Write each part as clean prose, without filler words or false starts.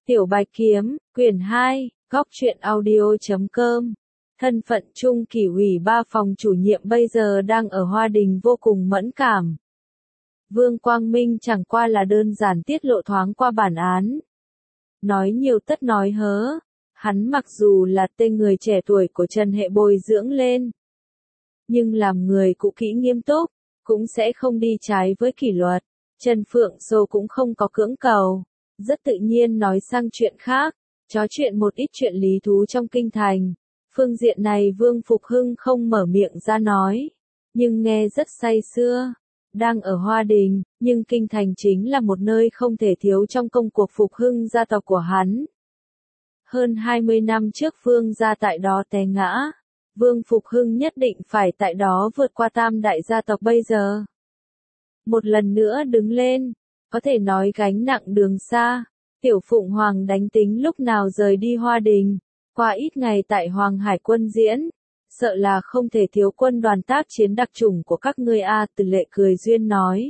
Tiểu Bạch Kiếm, quyển 2, góc truyện audio.com. Thân phận Trung Kỷ ủy 3 phòng chủ nhiệm bây giờ đang ở Hoa Đình vô cùng mẫn cảm. Vương Quang Minh chẳng qua là đơn giản tiết lộ thoáng qua bản án. Nói nhiều tất nói hớ, hắn mặc dù là tên người trẻ tuổi của Trần Hệ bồi dưỡng lên, nhưng làm người cũ kỹ nghiêm túc, cũng sẽ không đi trái với kỷ luật. Trần Phượng Sô cũng không có cưỡng cầu, rất tự nhiên nói sang chuyện khác, trò chuyện một ít chuyện lý thú trong kinh thành. Phương diện này Vương Phục Hưng không mở miệng ra nói, nhưng nghe rất say sưa. Đang ở Hoa Đình, nhưng kinh thành chính là một nơi không thể thiếu trong công cuộc phục hưng gia tộc của hắn. Hơn 20 năm trước Vương gia tại đó té ngã, Vương Phục Hưng nhất định phải tại đó vượt qua tam đại gia tộc bây giờ. Một lần nữa đứng lên, có thể nói gánh nặng đường xa, Tiểu Phụng Hoàng đánh tính lúc nào rời đi Hoa Đình, qua ít ngày tại Hoàng Hải quân diễn, sợ là không thể thiếu quân đoàn tác chiến đặc chủng của các ngươi a. Từ Lệ cười duyên nói.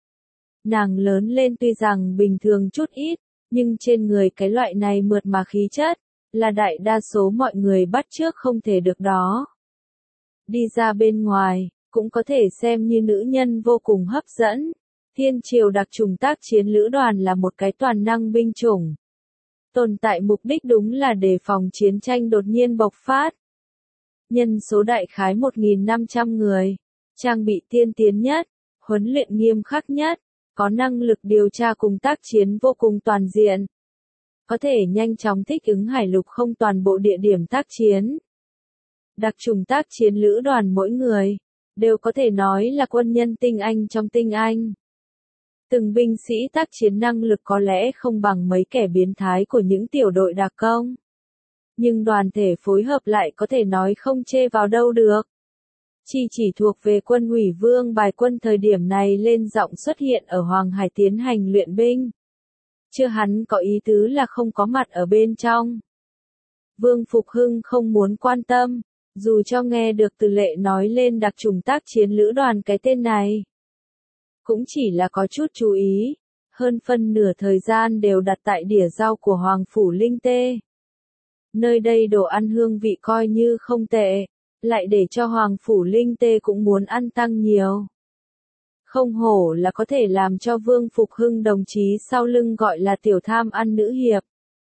Nàng lớn lên tuy rằng bình thường chút ít, nhưng trên người cái loại này mượt mà khí chất, là đại đa số mọi người bắt chước không thể được đó. Đi ra bên ngoài, cũng có thể xem như nữ nhân vô cùng hấp dẫn. Thiên triều đặc chủng tác chiến lữ đoàn là một cái toàn năng binh chủng. Tồn tại mục đích đúng là đề phòng chiến tranh đột nhiên bộc phát. Nhân số đại khái 1.500 người, trang bị tiên tiến nhất, huấn luyện nghiêm khắc nhất, có năng lực điều tra cùng tác chiến vô cùng toàn diện. Có thể nhanh chóng thích ứng hải lục không toàn bộ địa điểm tác chiến. Đặc chủng tác chiến lữ đoàn mỗi người, đều có thể nói là quân nhân tinh anh trong tinh anh. Từng binh sĩ tác chiến năng lực có lẽ không bằng mấy kẻ biến thái của những tiểu đội đặc công. Nhưng đoàn thể phối hợp lại có thể nói không chê vào đâu được. Chỉ thuộc về quân ủy Vương Bài Quân thời điểm này lên giọng xuất hiện ở Hoàng Hải tiến hành luyện binh. Chưa hắn có ý tứ là không có mặt ở bên trong. Vương Phục Hưng không muốn quan tâm, dù cho nghe được Từ Lệ nói lên đặc chủng tác chiến lữ đoàn cái tên này. Cũng chỉ là có chút chú ý, hơn phân nửa thời gian đều đặt tại đĩa rau của Hoàng Phủ Linh Tê. Nơi đây đồ ăn hương vị coi như không tệ, lại để cho Hoàng Phủ Linh Tê cũng muốn ăn tăng nhiều. Không hổ là có thể làm cho Vương Phục Hưng đồng chí sau lưng gọi là tiểu tham ăn nữ hiệp.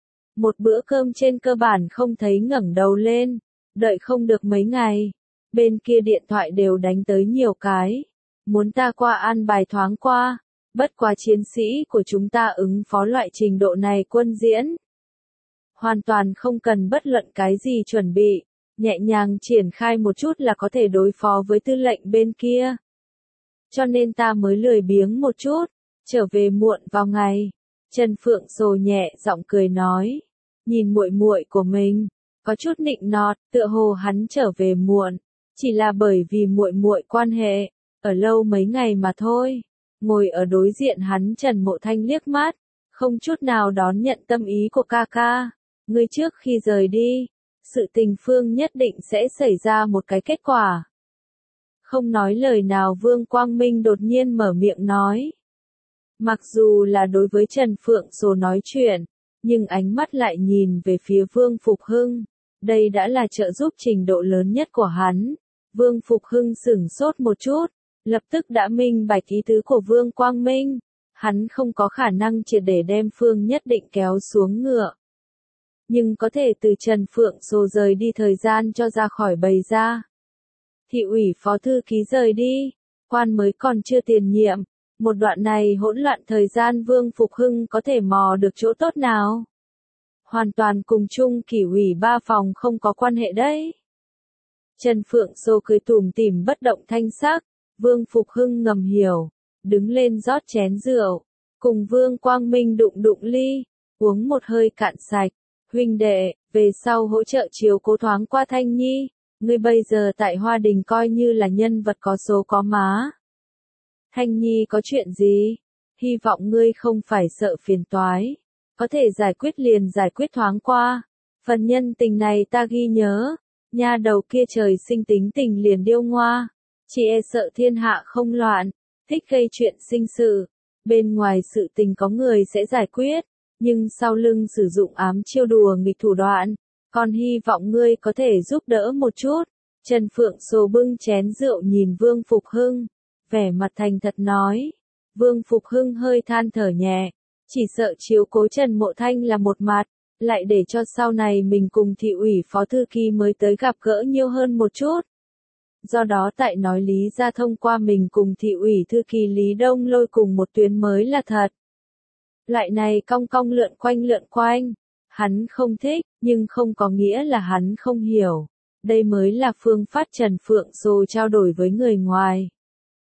Một bữa cơm trên cơ bản không thấy ngẩng đầu lên, đợi không được mấy ngày, bên kia điện thoại đều đánh tới nhiều cái. Muốn ta qua an bài thoáng qua, bất quá chiến sĩ của chúng ta ứng phó loại trình độ này quân diễn. Hoàn toàn không cần bất luận cái gì chuẩn bị, nhẹ nhàng triển khai một chút là có thể đối phó với tư lệnh bên kia. Cho nên ta mới lười biếng một chút, trở về muộn vào ngày. Trần Phượng Sô nhẹ giọng cười nói, nhìn muội muội của mình, có chút nịnh nọt, tựa hồ hắn trở về muộn, chỉ là bởi vì muội muội quan hệ, ở lâu mấy ngày mà thôi. Ngồi ở đối diện hắn Trần Mộ Thanh liếc mắt, không chút nào đón nhận tâm ý của ca ca. Ngươi trước khi rời đi, sự tình Phương nhất định sẽ xảy ra một cái kết quả. Không nói lời nào Vương Quang Minh đột nhiên mở miệng nói. Mặc dù là đối với Trần Phượng Sô nói chuyện, nhưng ánh mắt lại nhìn về phía Vương Phục Hưng. Đây đã là trợ giúp trình độ lớn nhất của hắn. Vương Phục Hưng sửng sốt một chút, lập tức đã minh bạch ý tứ của Vương Quang Minh. Hắn không có khả năng triệt để đem Phương nhất định kéo xuống ngựa. Nhưng có thể từ Trần Phượng Sô rời đi thời gian cho ra khỏi bầy ra. Thị ủy phó thư ký rời đi, quan mới còn chưa tiền nhiệm, một đoạn này hỗn loạn thời gian Vương Phục Hưng có thể mò được chỗ tốt nào? Hoàn toàn cùng chung Kỷ ủy 3 phòng không có quan hệ đấy. Trần Phượng Sô cười tủm tỉm bất động thanh sắc, Vương Phục Hưng ngầm hiểu, đứng lên rót chén rượu, cùng Vương Quang Minh đụng đụng ly, uống một hơi cạn sạch. Huynh đệ, về sau hỗ trợ chiếu cố thoáng qua Thanh Nhi, ngươi bây giờ tại Hoa Đình coi như là nhân vật có số có má. Thanh Nhi có chuyện gì? Hy vọng ngươi không phải sợ phiền toái, có thể giải quyết liền giải quyết thoáng qua. Phần nhân tình này ta ghi nhớ, nha đầu kia trời sinh tính tình liền điêu ngoa, chỉ e sợ thiên hạ không loạn, thích gây chuyện sinh sự, bên ngoài sự tình có người sẽ giải quyết. nhưng sau lưng sử dụng ám chiêu đùa nghịch thủ đoạn, con hy vọng ngươi có thể giúp đỡ một chút. Trần Phượng Sô bưng chén rượu nhìn Vương Phục Hưng, vẻ mặt thành thật nói. Vương Phục Hưng hơi than thở nhẹ, chỉ sợ chiếu cố Trần Mộ Thanh là một mặt, lại để cho sau này mình cùng thị ủy phó thư ký mới tới gặp gỡ nhiều hơn một chút. Do đó tại nói lý ra thông qua mình cùng thị ủy thư ký Lý Đông Lôi cùng một tuyến mới là thật. Loại này cong cong lượn quanh, hắn không thích, nhưng không có nghĩa là hắn không hiểu. Đây mới là phương pháp Trần Phượng Sô trao đổi với người ngoài.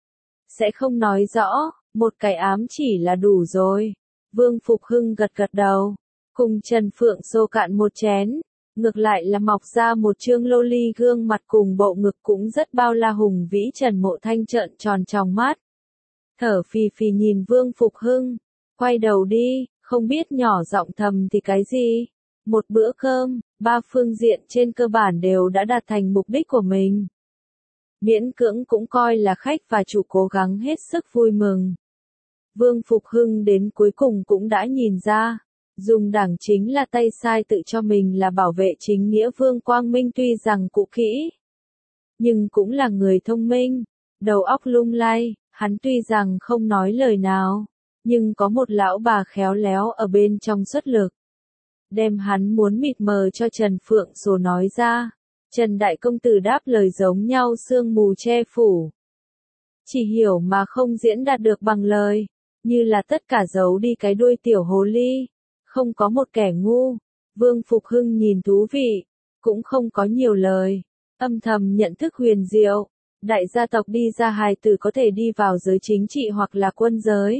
Sẽ không nói rõ, một cái ám chỉ là đủ rồi. Vương Phục Hưng gật gật đầu, cùng Trần Phượng Sô cạn một chén, ngược lại là mọc ra một trương lô ly gương mặt cùng bộ ngực cũng rất bao la hùng vĩ. Trần Mộ Thanh trợn tròn trong mắt, thở phì phì nhìn Vương Phục Hưng, quay đầu đi, không biết nhỏ giọng thầm thì cái gì. Một bữa cơm, ba phương diện trên cơ bản đều đã đạt thành mục đích của mình. Miễn cưỡng cũng coi là khách và chủ cố gắng hết sức vui mừng. Vương Phục Hưng đến cuối cùng cũng đã nhìn ra, dùng đảng chính là tay sai tự cho mình là bảo vệ chính nghĩa. Vương Quang Minh tuy rằng cũ kỹ, nhưng cũng là người thông minh, đầu óc lung lay, hắn tuy rằng không nói lời nào, nhưng có một lão bà khéo léo ở bên trong xuất lực. Đem hắn muốn mịt mờ cho Trần Phượng Sô nói ra. Trần Đại Công Tử đáp lời giống nhau sương mù che phủ. Chỉ hiểu mà không diễn đạt được bằng lời, như là tất cả giấu đi cái đuôi tiểu hồ ly, không có một kẻ ngu. Vương Phục Hưng nhìn thú vị, cũng không có nhiều lời, âm thầm nhận thức huyền diệu, đại gia tộc đi ra hài tử có thể đi vào giới chính trị hoặc là quân giới.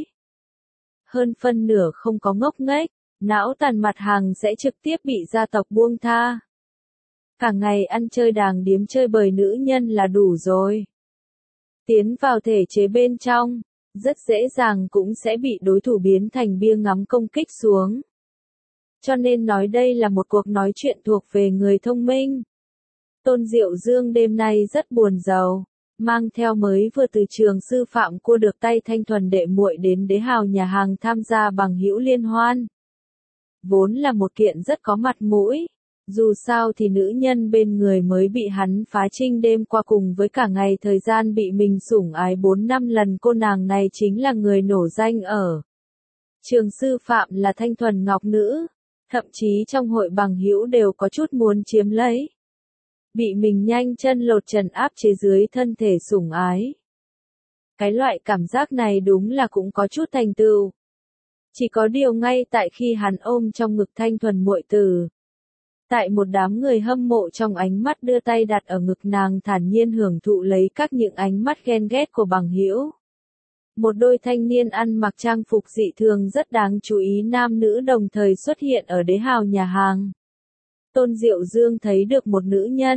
Hơn phân nửa không có ngốc nghếch, não tàn mặt hàng sẽ trực tiếp bị gia tộc buông tha. Cả ngày ăn chơi đàng điếm chơi bời nữ nhân là đủ rồi. Tiến vào thể chế bên trong, rất dễ dàng cũng sẽ bị đối thủ biến thành bia ngắm công kích xuống. Cho nên nói đây là một cuộc nói chuyện thuộc về người thông minh. Tôn Diệu Dương đêm nay rất buồn rầu, mang theo mới vừa từ trường sư phạm cua được tay Thanh Thuần đệ muội đến Đế Hào nhà hàng tham gia bằng hữu liên hoan. Vốn là một kiện rất có mặt mũi. Dù sao thì nữ nhân bên người mới bị hắn phá trinh đêm qua cùng với cả ngày thời gian bị mình sủng ái 4-5 lần, cô nàng này chính là người nổi danh ở trường sư phạm là Thanh Thuần Ngọc nữ, thậm chí trong hội bằng hữu đều có chút muốn chiếm lấy. Bị mình nhanh chân lột trần áp chế dưới thân thể sủng ái. Cái loại cảm giác này đúng là cũng có chút thành tựu. Chỉ có điều ngay tại khi hắn ôm trong ngực Thanh Thuần muội tử, tại một đám người hâm mộ trong ánh mắt đưa tay đặt ở ngực nàng thản nhiên hưởng thụ lấy các những ánh mắt ghen ghét của bằng hữu. Một đôi thanh niên ăn mặc trang phục dị thường rất đáng chú ý nam nữ đồng thời xuất hiện ở Đế Hào nhà hàng. Tôn Diệu Dương thấy được một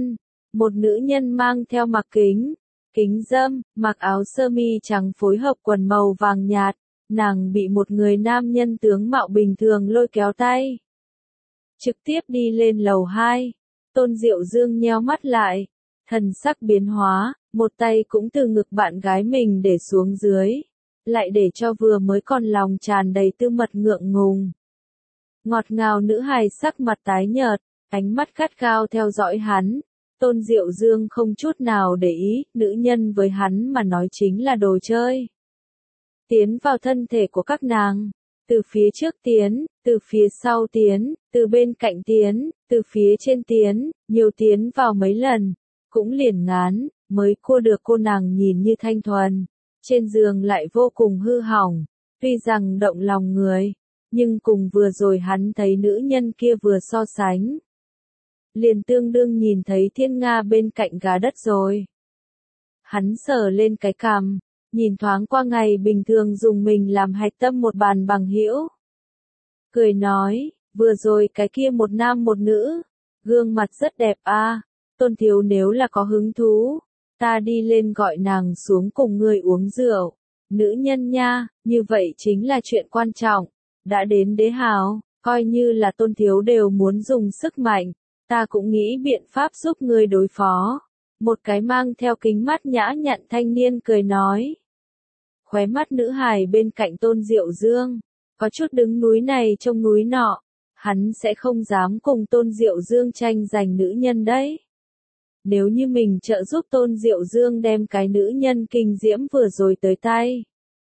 nữ nhân mang theo mặc kính râm, mặc áo sơ mi trắng phối hợp quần màu vàng nhạt, nàng bị một người nam nhân tướng mạo bình thường lôi kéo tay. Trực tiếp đi lên lầu 2, Tôn Diệu Dương nheo mắt lại, thần sắc biến hóa, một tay cũng từ ngực bạn gái mình để xuống dưới, lại để cho vừa mới còn lòng tràn đầy tư mật ngượng ngùng. Ngọt ngào nữ hài sắc mặt tái nhợt, ánh mắt gắt gao theo dõi hắn, Tôn Diệu Dương không chút nào để ý, nữ nhân với hắn mà nói chính là đồ chơi. Tiến vào thân thể của các nàng. Từ phía trước tiến, từ phía sau tiến, từ bên cạnh tiến, từ phía trên tiến, nhiều tiến vào mấy lần, cũng liền ngán, mới cua được cô nàng nhìn như thanh thuần, trên giường lại vô cùng hư hỏng, tuy rằng động lòng người, nhưng cùng vừa rồi hắn thấy nữ nhân kia vừa so sánh. Liền tương đương nhìn thấy thiên nga bên cạnh gà đất rồi. Hắn sờ lên cái cằm. Nhìn thoáng qua ngày bình thường dùng mình làm hạch tâm một bàn bằng hữu. Cười nói, vừa rồi cái kia một nam một nữ, gương mặt rất đẹp a. Tôn thiếu nếu là có hứng thú, ta đi lên gọi nàng xuống cùng người uống rượu. Nữ nhân nha, như vậy chính là chuyện quan trọng. Đã đến Đế Hào, coi như là Tôn thiếu đều muốn dùng sức mạnh, ta cũng nghĩ biện pháp giúp người đối phó. Một cái mang theo kính mắt nhã nhặn thanh niên cười nói. Khóe mắt nữ hài bên cạnh Tôn Diệu Dương, Có chút đứng núi này trông núi nọ, hắn sẽ không dám cùng Tôn Diệu Dương tranh giành nữ nhân đấy. Nếu như mình trợ giúp Tôn Diệu Dương đem cái nữ nhân kinh diễm vừa rồi tới tay.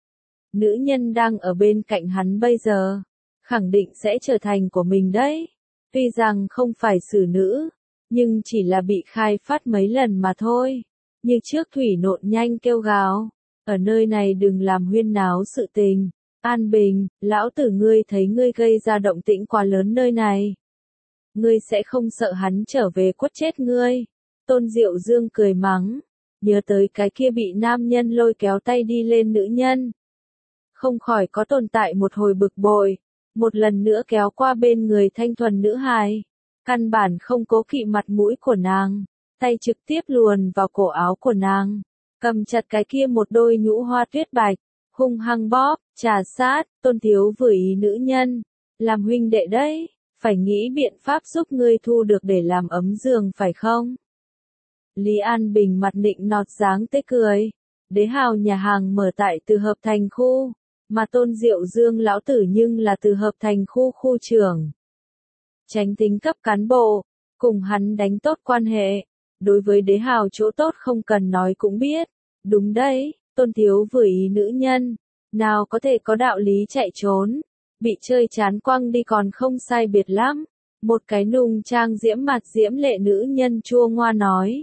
Nữ nhân đang ở bên cạnh hắn bây giờ, khẳng định sẽ trở thành của mình đấy. Tuy rằng không phải xử nữ, nhưng chỉ là bị khai phát mấy lần mà thôi. Như trước Thủy Nộn nhanh kêu gào, ở nơi này đừng làm huyên náo sự tình. An Bình, lão tử ngươi thấy ngươi gây ra động tĩnh quá lớn nơi này. Ngươi sẽ không sợ hắn trở về quất chết ngươi. Tôn Diệu Dương cười mắng, nhớ tới cái kia bị nam nhân lôi kéo tay đi lên nữ nhân. Không khỏi có tồn tại một hồi bực bội, một lần nữa kéo qua bên người thanh thuần nữ hài. Căn bản không cố kỵ mặt mũi của nàng, tay trực tiếp luồn vào cổ áo của nàng, cầm chặt cái kia một đôi nhũ hoa tuyết bạch, hung hăng bóp, trà sát. Tôn thiếu vừa ý nữ nhân, làm huynh đệ đấy, phải nghĩ biện pháp giúp ngươi thu được để làm ấm giường phải không? Lý An Bình mặt nịnh nọt dáng tê cười, Đế Hào nhà hàng mở tại Từ Hợp Thành khu, mà Tôn Diệu Dương lão tử nhưng là Từ Hợp Thành khu khu trưởng. Tránh tính cấp cán bộ, cùng hắn đánh tốt quan hệ, đối với Đế Hào chỗ tốt không cần nói cũng biết. Đúng đấy, Tôn thiếu vừa ý nữ nhân, nào có thể có đạo lý chạy trốn, bị chơi chán quăng đi còn không sai biệt lắm. Một cái nùng trang diễm mặt diễm lệ nữ nhân chua ngoa nói.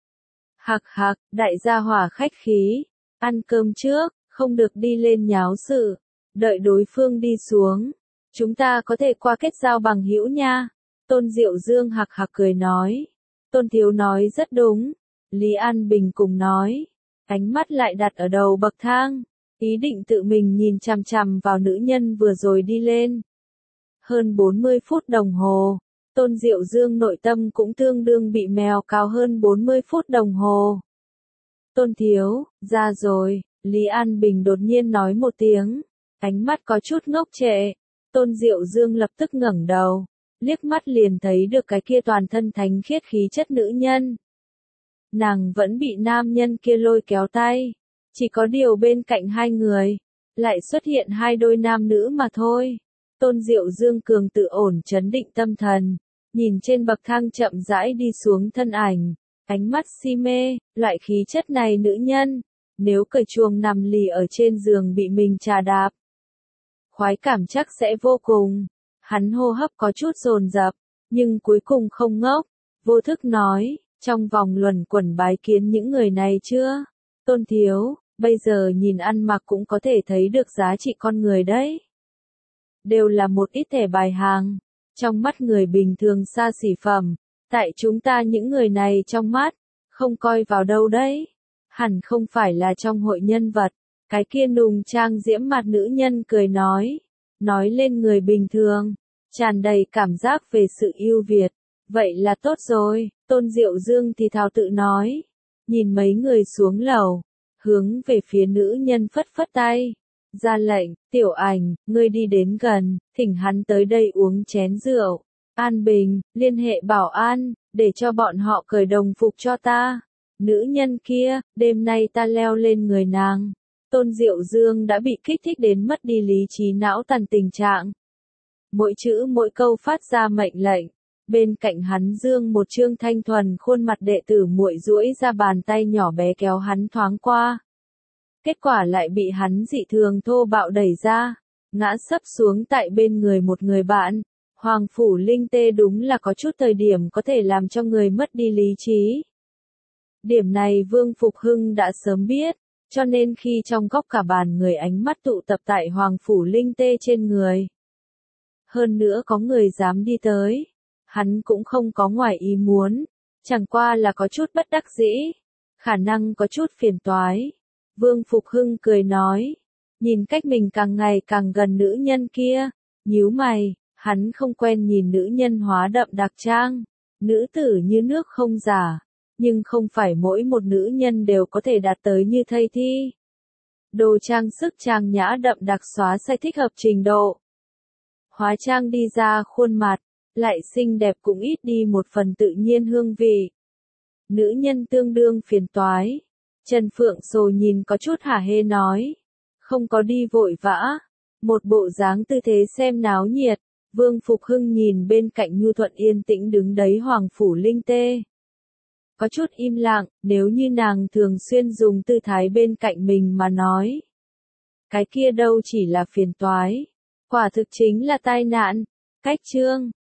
Hạc hạc, đại gia hỏa khách khí, ăn cơm trước, không được đi lên nháo sự, đợi đối phương đi xuống. Chúng ta có thể qua kết giao bằng hữu nha. Tôn Diệu Dương hạc hạc cười nói. Tôn thiếu nói rất đúng. Lý An Bình cùng nói. Ánh mắt lại đặt ở đầu bậc thang. Ý định tự mình nhìn chằm chằm vào nữ nhân vừa rồi đi lên. Hơn 40 phút đồng hồ. Tôn Diệu Dương nội tâm cũng tương đương bị mèo cào hơn 40 phút đồng hồ. Tôn thiếu, ra rồi. Lý An Bình đột nhiên nói một tiếng. Ánh mắt có chút ngốc trệ. Tôn Diệu Dương lập tức ngẩng đầu, liếc mắt liền thấy được cái kia toàn thân thánh khiết khí chất nữ nhân. Nàng vẫn bị nam nhân kia lôi kéo tay, chỉ có điều bên cạnh hai người, lại xuất hiện hai đôi nam nữ mà thôi. Tôn Diệu Dương cường tự ổn trấn định tâm thần, nhìn trên bậc thang chậm rãi đi xuống thân ảnh, ánh mắt si mê, loại khí chất này nữ nhân, nếu cởi chuồng nằm lì ở trên giường bị mình trà đạp. Khoái cảm chắc sẽ vô cùng. Hắn hô hấp có chút dồn dập, nhưng cuối cùng không ngốc, vô thức nói, trong vòng luẩn quẩn bái kiến những người này chưa? Tôn thiếu, bây giờ nhìn ăn mặc cũng có thể thấy được giá trị con người đấy. Đều là một ít thẻ bài hàng, trong mắt người bình thường xa xỉ phẩm, tại chúng ta những người này trong mắt, không coi vào đâu đấy. Hẳn không phải là trong hội nhân vật. Cái kia nùng trang diễm mặt nữ nhân cười nói lên người bình thường, tràn đầy cảm giác về sự ưu việt. Vậy là tốt rồi, Tôn Diệu Dương thì thào tự nói, nhìn mấy người xuống lầu, hướng về phía nữ nhân phất phất tay, ra lệnh, Tiểu Ảnh, ngươi đi đến gần, thỉnh hắn tới đây uống chén rượu. An Bình, liên hệ bảo an, để cho bọn họ cởi đồng phục cho ta. Nữ nhân kia, đêm nay ta leo lên người nàng. Tôn Diệu Dương đã bị kích thích đến mất đi lý trí não tàn tình trạng. Mỗi chữ mỗi câu phát ra mệnh lệnh. Bên cạnh hắn Dương một trương thanh thuần khuôn mặt đệ tử muội duỗi ra bàn tay nhỏ bé kéo hắn thoáng qua. Kết quả lại bị hắn dị thường thô bạo đẩy ra, ngã sấp xuống tại bên người một người bạn. Hoàng Phủ Linh Tê đúng là có chút thời điểm có thể làm cho người mất đi lý trí. Điểm này Vương Phục Hưng đã sớm biết. Cho nên khi trong góc cả bàn người ánh mắt tụ tập tại Hoàng Phủ Linh Tê trên người. Hơn nữa có người dám đi tới. Hắn cũng không có ngoài ý muốn. Chẳng qua là có chút bất đắc dĩ. Khả năng có chút phiền toái. Vương Phục Hưng cười nói. Nhìn cách mình càng ngày càng gần nữ nhân kia. Nhíu mày, hắn không quen nhìn nữ nhân hóa đậm đặc trang. Nữ tử như nước không giả. Nhưng không phải mỗi một nữ nhân đều có thể đạt tới như thây thi. Đồ trang sức trang nhã đậm đặc xóa sai thích hợp trình độ. Hóa trang đi ra khuôn mặt, lại xinh đẹp cũng ít đi một phần tự nhiên hương vị. Nữ nhân tương đương phiền toái. Trần Phượng Sồ nhìn có chút hả hê nói. Không có đi vội vã. Một bộ dáng tư thế xem náo nhiệt, Vương Phục Hưng nhìn bên cạnh Nhu Thuận yên tĩnh đứng đấy Hoàng Phủ Linh Tê. Có chút im lặng, nếu như nàng thường xuyên dùng tư thái bên cạnh mình mà nói. Cái kia đâu chỉ là phiền toái, quả thực chính là tai nạn. Cách chương